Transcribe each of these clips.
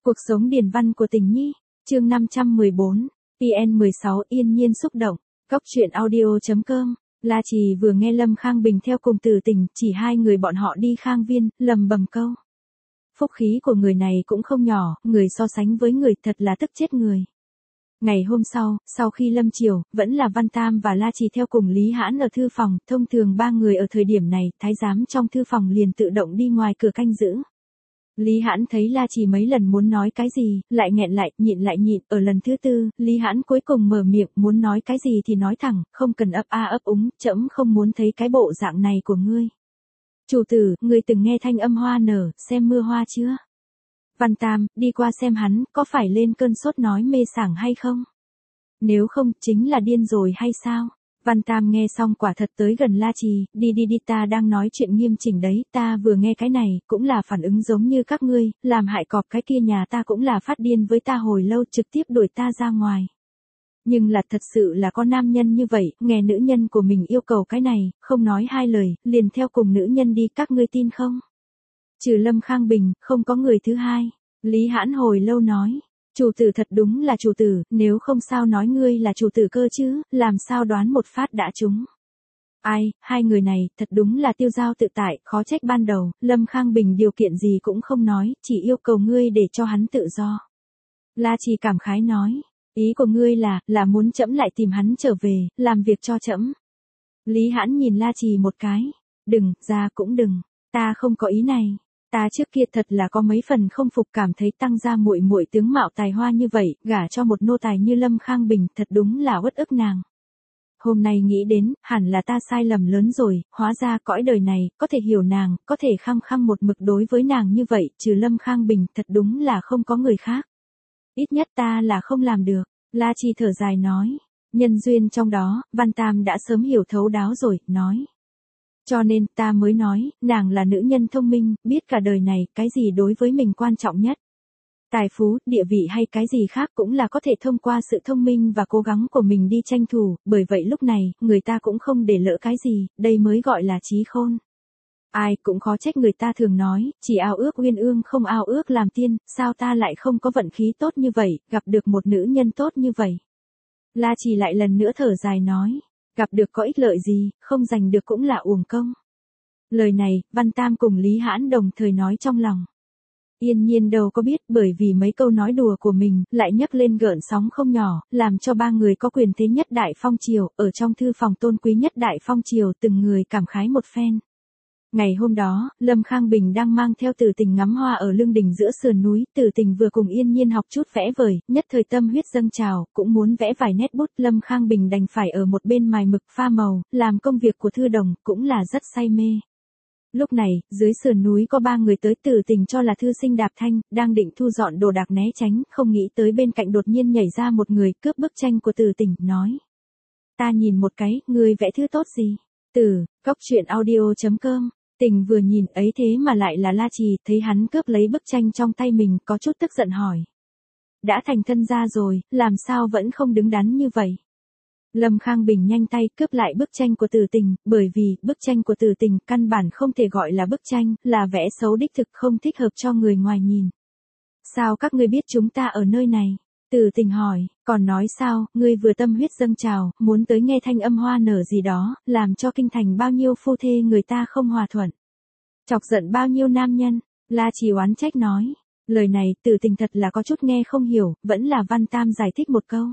Cuộc sống điển văn của Tình Nhi, chương 514, PN16 Yên Nhiên xúc động, Cóc truyện audio.com. La Trì vừa nghe Lâm Khang Bình theo cùng Từ Tình, chỉ hai người bọn họ đi Khang Viên, lầm bầm câu. Phúc khí của người này cũng không nhỏ, người so sánh với người thật là tức chết người. Ngày hôm sau khi lâm chiều, vẫn là Văn Tam và La Trì theo cùng Lý Hãn ở thư phòng, thông thường ba người ở thời điểm này, thái giám trong thư phòng liền tự động đi ngoài cửa canh giữ. Lý Hãn thấy La Trì mấy lần muốn nói cái gì, lại nghẹn lại, nhịn, ở lần thứ tư, Lý Hãn cuối cùng mở miệng, muốn nói cái gì thì nói thẳng, không cần ấp a ấp úng, trẫm không muốn thấy cái bộ dạng này của ngươi. Chủ tử, ngươi từng nghe thanh âm hoa nở, xem mưa hoa chưa? Văn Tam, đi qua xem hắn, có phải lên cơn sốt nói mê sảng hay không? Nếu không, chính là điên rồi hay sao? Văn Tam nghe xong quả thật tới gần La Trì, đi ta đang nói chuyện nghiêm chỉnh đấy, ta vừa nghe cái này, cũng là phản ứng giống như các ngươi, làm hại cọp cái kia nhà ta cũng là phát điên với ta hồi lâu trực tiếp đuổi ta ra ngoài. Nhưng là thật sự là có nam nhân như vậy, nghe nữ nhân của mình yêu cầu cái này, không nói hai lời, liền theo cùng nữ nhân đi, các ngươi tin không? Trừ Lâm Khang Bình, không có người thứ hai. Lý Hãn hồi lâu nói. Chủ tử thật đúng là chủ tử, nếu không sao nói ngươi là chủ tử cơ chứ, làm sao đoán một phát đã trúng. Ai, hai người này, thật đúng là tiêu dao tự tại, khó trách ban đầu, Lâm Khang Bình điều kiện gì cũng không nói, chỉ yêu cầu ngươi để cho hắn tự do. La Trì cảm khái nói, ý của ngươi là muốn trẫm lại tìm hắn trở về, làm việc cho trẫm. Lý Hãn nhìn La Trì một cái, đừng, ra cũng đừng, ta không có ý này. Ta trước kia thật là có mấy phần không phục, cảm thấy Tăng gia muội muội tướng mạo tài hoa như vậy, gả cho một nô tài như Lâm Khang Bình, thật đúng là uất ức nàng. Hôm nay nghĩ đến, hẳn là ta sai lầm lớn rồi, hóa ra cõi đời này, có thể hiểu nàng, có thể khăng khăng một mực đối với nàng như vậy, trừ Lâm Khang Bình, thật đúng là không có người khác. Ít nhất ta là không làm được, La Trì thở dài nói. Nhân duyên trong đó, Văn Tam đã sớm hiểu thấu đáo rồi, nói. Cho nên ta mới nói, nàng là nữ nhân thông minh, biết cả đời này, cái gì đối với mình quan trọng nhất. Tài phú, địa vị hay cái gì khác cũng là có thể thông qua sự thông minh và cố gắng của mình đi tranh thủ, bởi vậy lúc này, người ta cũng không để lỡ cái gì, đây mới gọi là trí khôn. Ai cũng khó trách người ta thường nói, chỉ ao ước uyên ương không ao ước làm tiên, sao ta lại không có vận khí tốt như vậy, gặp được một nữ nhân tốt như vậy. La Trì lại lần nữa thở dài nói. Gặp được có ích lợi gì, không giành được cũng là uổng công. Lời này, Văn Tam cùng Lý Hãn đồng thời nói trong lòng. Yên Nhiên đâu có biết, bởi vì mấy câu nói đùa của mình, lại nhấc lên gợn sóng không nhỏ, làm cho ba người có quyền thế nhất đại phong triều, ở trong thư phòng tôn quý nhất đại phong triều, từng người cảm khái một phen. Ngày hôm đó, Lâm Khang Bình đang mang theo Từ Tình ngắm hoa ở lưng đỉnh giữa sườn núi, Từ Tình vừa cùng Yên Nhiên học chút vẽ vời, nhất thời tâm huyết dâng trào, cũng muốn vẽ vài nét bút, Lâm Khang Bình đành phải ở một bên mài mực pha màu, làm công việc của thư đồng, cũng là rất say mê. Lúc này, dưới sườn núi có ba người tới, Từ Tình cho là thư sinh Đạp Thanh, đang định thu dọn đồ đạc né tránh, không nghĩ tới bên cạnh đột nhiên nhảy ra một người, cướp bức tranh của Từ Tình, nói. Ta nhìn một cái, ngươi vẽ thư tốt gì? Cóc truyện audio.com. Tình vừa nhìn ấy thế mà lại là La Trì, thấy hắn cướp lấy bức tranh trong tay mình, có chút tức giận hỏi. Đã thành thân gia rồi, làm sao vẫn không đứng đắn như vậy? Lâm Khang Bình nhanh tay cướp lại bức tranh của Từ Tình, bởi vì bức tranh của Từ Tình căn bản không thể gọi là bức tranh, là vẽ xấu đích thực, không thích hợp cho người ngoài nhìn. Sao các ngươi biết chúng ta ở nơi này? Từ Tình hỏi, còn nói sao, ngươi vừa tâm huyết dâng trào, muốn tới nghe thanh âm hoa nở gì đó, làm cho kinh thành bao nhiêu phu thê người ta không hòa thuận. Chọc giận bao nhiêu nam nhân, La Trì oán trách nói. Lời này, Từ Tình thật là có chút nghe không hiểu, vẫn là Văn Tam giải thích một câu.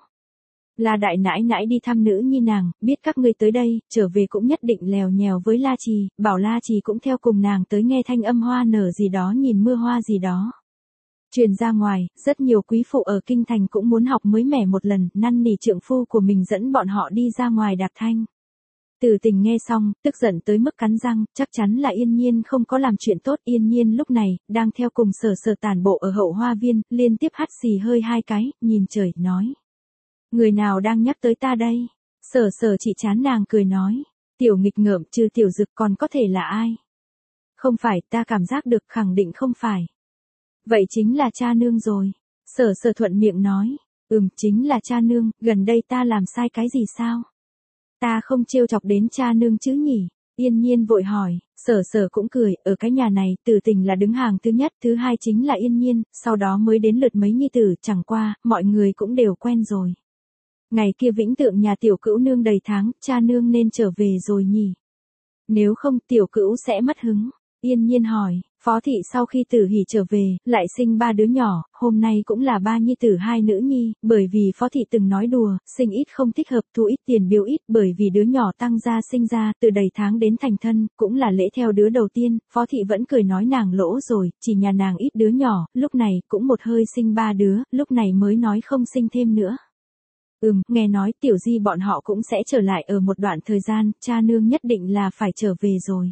La đại nãi nãi đi thăm nữ nhi nàng, biết các ngươi tới đây, trở về cũng nhất định lèo nhèo với La Trì, bảo La Trì cũng theo cùng nàng tới nghe thanh âm hoa nở gì đó, nhìn mưa hoa gì đó. Truyền ra ngoài, rất nhiều quý phụ ở kinh thành cũng muốn học mới mẻ một lần, năn nỉ trượng phu của mình dẫn bọn họ đi ra ngoài đạp thanh. Từ Tình nghe xong, tức giận tới mức cắn răng, chắc chắn là Yên Nhiên không có làm chuyện tốt. Yên Nhiên lúc này, đang theo cùng Sở tản bộ ở hậu hoa viên, liên tiếp hắt xì hơi hai cái, nhìn trời, nói. Người nào đang nhắc tới ta đây? Sở chỉ chán nàng cười nói. Tiểu nghịch ngợm, trừ Tiểu Dực còn có thể là ai? Không phải, ta cảm giác được, khẳng định không phải. Vậy chính là cha nương rồi. Sở thuận miệng nói. Chính là cha nương, gần đây ta làm sai cái gì sao? Ta không trêu chọc đến cha nương chứ nhỉ? Yên nhiên vội hỏi, Sở Sở cũng cười, ở cái nhà này, Tử Tình là đứng hàng thứ nhất, thứ hai chính là Yên nhiên, sau đó mới đến lượt mấy nhi tử, chẳng qua, mọi người cũng đều quen rồi. Ngày kia Vĩnh Tượng nhà tiểu cữu nương đầy tháng, cha nương nên trở về rồi nhỉ? Nếu không tiểu cữu sẽ mất hứng. Yên nhiên hỏi, Phó thị sau khi Tử Hỷ trở về, lại sinh 3 đứa nhỏ, hôm nay cũng là 3 nhi tử 2 nữ nhi, bởi vì Phó thị từng nói đùa, sinh ít không thích hợp, thu ít tiền biếu ít, bởi vì đứa nhỏ tăng gia sinh ra, từ đầy tháng đến thành thân, cũng là lễ theo đứa đầu tiên, Phó thị vẫn cười nói nàng lỗ rồi, chỉ nhà nàng ít đứa nhỏ, lúc này cũng một hơi sinh 3 đứa, lúc này mới nói không sinh thêm nữa. Nghe nói Tiểu Di bọn họ cũng sẽ trở lại ở một đoạn thời gian, cha nương nhất định là phải trở về rồi.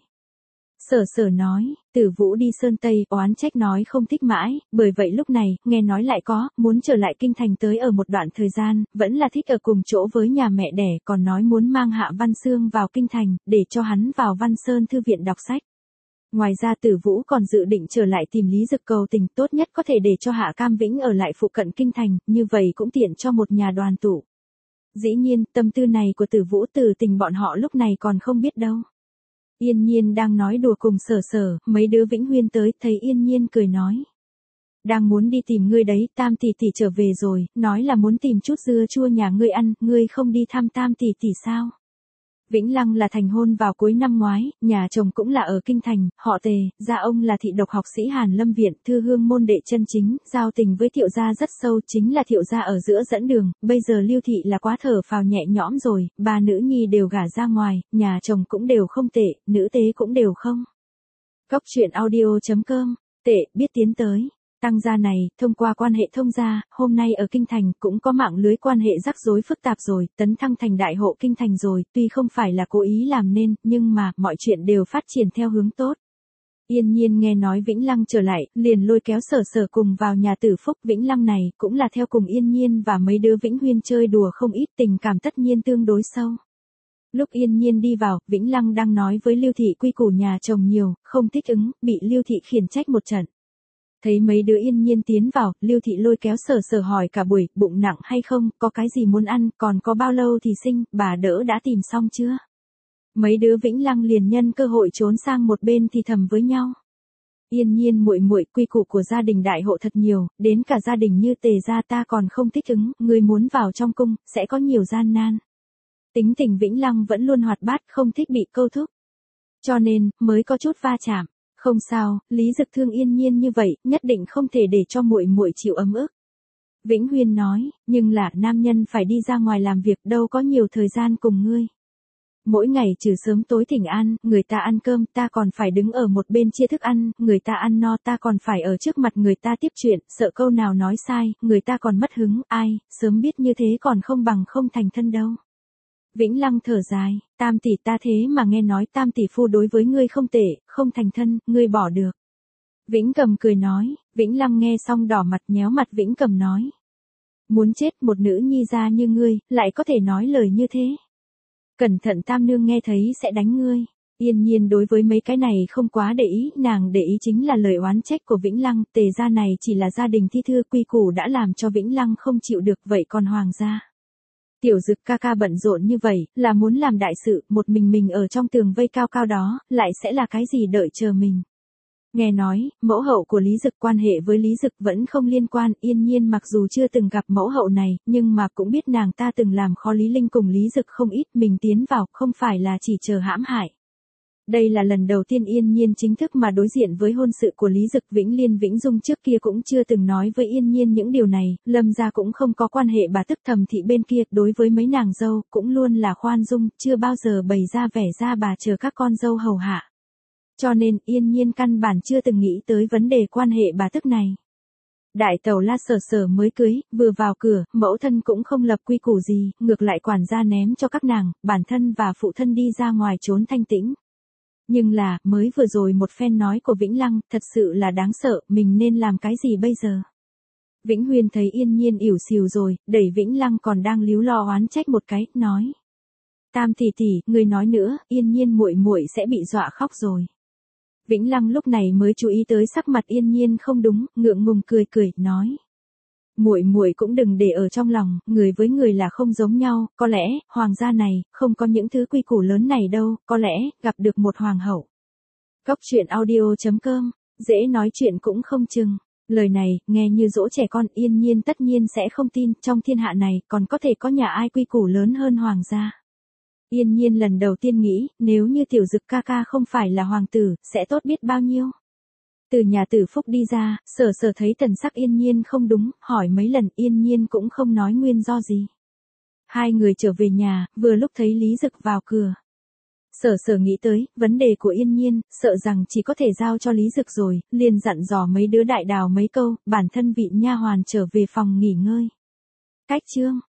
Sở Sở nói, Tử Vũ đi Sơn Tây, oán trách nói không thích mãi, bởi vậy lúc này, nghe nói lại có, muốn trở lại kinh thành tới ở một đoạn thời gian, vẫn là thích ở cùng chỗ với nhà mẹ đẻ, còn nói muốn mang Hạ Văn Sương vào kinh thành, để cho hắn vào Văn Sơn thư viện đọc sách. Ngoài ra Tử Vũ còn dự định trở lại tìm Lý Dực cầu tình, tốt nhất có thể để cho Hạ Cam Vĩnh ở lại phụ cận kinh thành, như vậy cũng tiện cho một nhà đoàn tụ. Dĩ nhiên, tâm tư này của Tử Vũ Tử Tình bọn họ lúc này còn không biết đâu. Yên nhiên đang nói đùa cùng Sở Sở, mấy đứa Vĩnh Huyên tới, thấy Yên nhiên cười nói. Đang muốn đi tìm ngươi đấy, Tam tỷ tỷ trở về rồi, nói là muốn tìm chút dưa chua nhà ngươi ăn, ngươi không đi thăm Tam tỷ tỷ sao? Vĩnh Lăng là thành hôn vào cuối năm ngoái, nhà chồng cũng là ở kinh thành, họ Tề, gia ông là thị độc học sĩ Hàn Lâm Viện, thư hương môn đệ chân chính, giao tình với Thiệu gia rất sâu, chính là Thiệu gia ở giữa dẫn đường, bây giờ Lưu thị là quá thở phào nhẹ nhõm rồi, 3 nữ nhi đều gả ra ngoài, nhà chồng cũng đều không tệ, nữ tế cũng đều không. Cóc truyện audio.com, tệ, biết tiến tới. Tăng gia này, thông qua quan hệ thông gia, hôm nay ở kinh thành cũng có mạng lưới quan hệ rắc rối phức tạp rồi, tấn thăng thành đại hộ kinh thành rồi, tuy không phải là cố ý làm nên, nhưng mà, mọi chuyện đều phát triển theo hướng tốt. Yên nhiên nghe nói Vĩnh Lăng trở lại, liền lôi kéo Sở Sở cùng vào nhà Tử Phúc. Vĩnh Lăng này, cũng là theo cùng Yên nhiên và mấy đứa Vĩnh Huyên chơi đùa không ít, tình cảm tất nhiên tương đối sâu. Lúc Yên nhiên đi vào, Vĩnh Lăng đang nói với Lưu thị quy củ nhà chồng nhiều, không thích ứng, bị Lưu thị khiển trách một trận. Thấy mấy đứa Yên nhiên tiến vào, Lưu thị lôi kéo Sở Sở hỏi cả buổi, bụng nặng hay không, có cái gì muốn ăn, còn có bao lâu thì sinh, bà đỡ đã tìm xong chưa? Mấy đứa Vĩnh Lăng liền nhân cơ hội trốn sang một bên thì thầm với nhau. Yên nhiên muội muội, quy củ của gia đình đại hộ thật nhiều, đến cả gia đình như Tề gia ta còn không thích ứng, người muốn vào trong cung, sẽ có nhiều gian nan. Tính tình Vĩnh Lăng vẫn luôn hoạt bát, không thích bị câu thúc. Cho nên, mới có chút va chạm. Không sao, Lý Dực thương Yên nhiên như vậy, nhất định không thể để cho muội muội chịu ấm ức. Vĩnh Huyên nói, nhưng là nam nhân phải đi ra ngoài làm việc, đâu có nhiều thời gian cùng ngươi. Mỗi ngày trừ sớm tối thỉnh an, người ta ăn cơm, ta còn phải đứng ở một bên chia thức ăn, người ta ăn no, ta còn phải ở trước mặt người ta tiếp chuyện, sợ câu nào nói sai, người ta còn mất hứng, ai, sớm biết như thế còn không bằng không thành thân đâu. Vĩnh Lăng thở dài, Tam tỷ ta thế mà nghe nói Tam tỷ phu đối với ngươi không tệ, không thành thân, ngươi bỏ được. Vĩnh Cầm cười nói, Vĩnh Lăng nghe xong đỏ mặt nhéo mặt Vĩnh Cầm nói. Muốn chết một nữ nhi ra như ngươi, lại có thể nói lời như thế. Cẩn thận Tam nương nghe thấy sẽ đánh ngươi. Yên nhiên đối với mấy cái này không quá để ý, nàng để ý chính là lời oán trách của Vĩnh Lăng, Tề gia này chỉ là gia đình thi thư quy củ đã làm cho Vĩnh Lăng không chịu được, vậy còn Hoàng gia. Tiểu Dực ca ca bận rộn như vậy, là muốn làm đại sự, một mình ở trong tường vây cao cao đó, lại sẽ là cái gì đợi chờ mình. Nghe nói, mẫu hậu của Lý Dực quan hệ với Lý Dực vẫn không liên quan, Yên nhiên mặc dù chưa từng gặp mẫu hậu này, nhưng mà cũng biết nàng ta từng làm khó Lý Linh cùng Lý Dực không ít, mình tiến vào, không phải là chỉ chờ hãm hại. Đây là lần đầu tiên Yên nhiên chính thức mà đối diện với hôn sự của Lý Dực. Vĩnh Liên Vĩnh Dung trước kia cũng chưa từng nói với Yên nhiên những điều này, Lâm gia cũng không có quan hệ bà tức Thẩm thị bên kia, đối với mấy nàng dâu, cũng luôn là khoan dung, chưa bao giờ bày ra vẻ ra bà chờ các con dâu hầu hạ. Cho nên, Yên nhiên căn bản chưa từng nghĩ tới vấn đề quan hệ bà tức này. Đại tẩu La Sở Sở mới cưới, vừa vào cửa, mẫu thân cũng không lập quy củ gì, ngược lại quản gia ném cho các nàng, bản thân và phụ thân đi ra ngoài trốn thanh tĩnh. Nhưng là, mới vừa rồi một phen nói của Vĩnh Lăng, thật sự là đáng sợ, mình nên làm cái gì bây giờ? Vĩnh Huyên thấy Yên nhiên ỉu xìu rồi, đẩy Vĩnh Lăng còn đang líu lo oán trách một cái, nói. Tam tỷ tỷ, người nói nữa, Yên nhiên muội muội sẽ bị dọa khóc rồi. Vĩnh Lăng lúc này mới chú ý tới sắc mặt Yên nhiên không đúng, ngượng ngùng cười, nói. Muội muội cũng đừng để ở trong lòng, người với người là không giống nhau, có lẽ, hoàng gia này, không có những thứ quy củ lớn này đâu, có lẽ, gặp được một hoàng hậu. Cốc truyện audio.com, dễ nói chuyện cũng không chừng. Lời này, nghe như dỗ trẻ con, Yên Nhiên tất nhiên sẽ không tin, trong thiên hạ này, còn có thể có nhà ai quy củ lớn hơn hoàng gia. Yên Nhiên lần đầu tiên nghĩ, nếu như Tiểu Dực ca ca không phải là hoàng tử, sẽ tốt biết bao nhiêu. Từ nhà Tử Phúc đi ra, Sở Sở thấy thần sắc Yên Nhiên không đúng, hỏi mấy lần Yên Nhiên cũng không nói nguyên do gì. Hai người trở về nhà, vừa lúc thấy Lý Dực vào cửa. Sở Sở nghĩ tới, vấn đề của Yên Nhiên, sợ rằng chỉ có thể giao cho Lý Dực rồi, liền dặn dò mấy đứa đại đào mấy câu, bản thân vị nha hoàn trở về phòng nghỉ ngơi. Cách chương